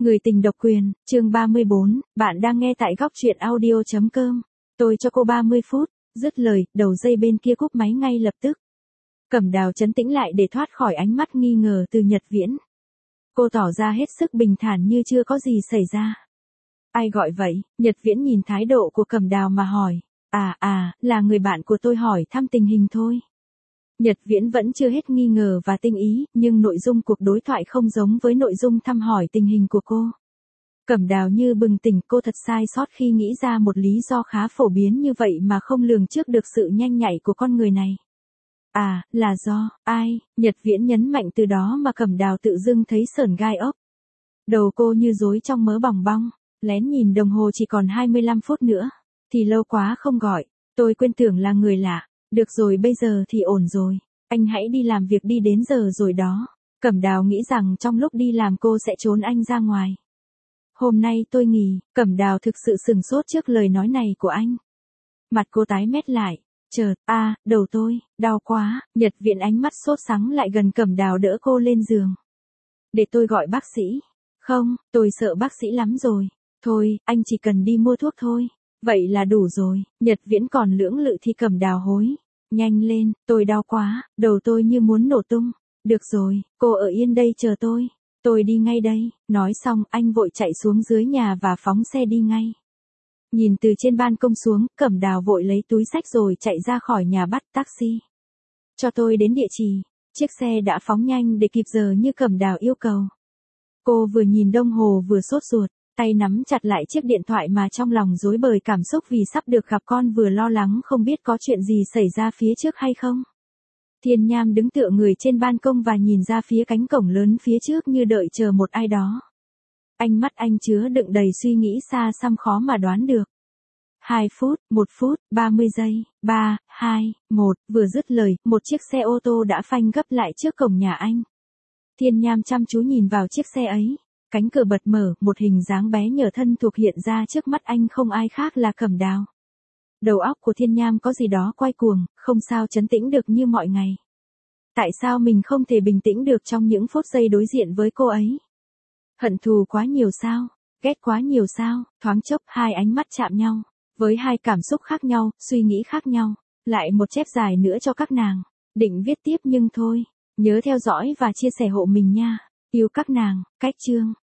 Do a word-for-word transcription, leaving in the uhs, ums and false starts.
Người tình độc quyền, chương ba mươi bốn, bạn đang nghe tại góc truyện audio chấm com. Tôi cho cô ba mươi phút, dứt lời, đầu dây bên kia cúp máy ngay lập tức. Cẩm Đào trấn tĩnh lại để thoát khỏi ánh mắt nghi ngờ từ Nhật Viễn. Cô tỏ ra hết sức bình thản như chưa có gì xảy ra. Ai gọi vậy? Nhật Viễn nhìn thái độ của Cẩm Đào mà hỏi. À à, là người bạn của tôi hỏi thăm tình hình thôi. Nhật Viễn vẫn chưa hết nghi ngờ và tinh ý, nhưng nội dung cuộc đối thoại không giống với nội dung thăm hỏi tình hình của cô. Cẩm Đào như bừng tỉnh, cô thật sai sót khi nghĩ ra một lý do khá phổ biến như vậy mà không lường trước được sự nhanh nhạy của con người này. À, là do, ai? Nhật Viễn nhấn mạnh từ đó mà Cẩm Đào tự dưng thấy sởn gai ốc. Đầu cô như rối trong mớ bòng bong, lén nhìn đồng hồ chỉ còn hai mươi lăm phút nữa. Thì lâu quá không gọi, tôi quên tưởng là người lạ. Được rồi, bây giờ thì ổn rồi, anh hãy đi làm việc đi, đến giờ rồi đó. Cẩm Đào nghĩ rằng trong lúc đi làm cô sẽ trốn anh ra ngoài. Hôm nay tôi nghỉ. Cẩm Đào thực sự sừng sốt trước lời nói này của anh. Mặt cô tái mét lại, chợt, a, à, đầu tôi, đau quá. Nhật Viễn ánh mắt sốt sắng lại gần Cẩm Đào đỡ cô lên giường. Để tôi gọi bác sĩ. Không, tôi sợ bác sĩ lắm rồi. Thôi, anh chỉ cần đi mua thuốc thôi. Vậy là đủ rồi. Nhật Viễn còn lưỡng lự thì Cẩm Đào hối. Nhanh lên, tôi đau quá, đầu tôi như muốn nổ tung. Được rồi, cô ở yên đây chờ tôi. Tôi đi ngay đây. Nói xong, anh vội chạy xuống dưới nhà và phóng xe đi ngay. Nhìn từ trên ban công xuống, Cẩm Đào vội lấy túi xách rồi chạy ra khỏi nhà bắt taxi. Cho tôi đến địa chỉ. Chiếc xe đã phóng nhanh để kịp giờ như Cẩm Đào yêu cầu. Cô vừa nhìn đồng hồ vừa sốt ruột. Tay nắm chặt lại chiếc điện thoại mà trong lòng rối bời cảm xúc vì sắp được gặp con, vừa lo lắng không biết có chuyện gì xảy ra phía trước hay không. Thiên Nham đứng tựa người trên ban công và nhìn ra phía cánh cổng lớn phía trước như đợi chờ một ai đó. Ánh mắt anh chứa đựng đầy suy nghĩ xa xăm khó mà đoán được. Hai phút, một phút, ba mươi giây, ba, hai, một, vừa dứt lời, một chiếc xe ô tô đã phanh gấp lại trước cổng nhà anh. Thiên Nham chăm chú nhìn vào chiếc xe ấy. Cánh cửa bật mở, một hình dáng bé nhờ thân thuộc hiện ra trước mắt anh, không ai khác là Cẩm Đào. Đầu óc của Thiên Nham có gì đó quay cuồng, không sao trấn tĩnh được như mọi ngày. Tại sao mình không thể bình tĩnh được trong những phút giây đối diện với cô ấy? Hận thù quá nhiều sao? Ghét quá nhiều sao? Thoáng chốc hai ánh mắt chạm nhau, với hai cảm xúc khác nhau, suy nghĩ khác nhau. Lại một chép dài nữa cho các nàng. Định viết tiếp nhưng thôi. Nhớ theo dõi và chia sẻ hộ mình nha. Yêu các nàng. Cách chương.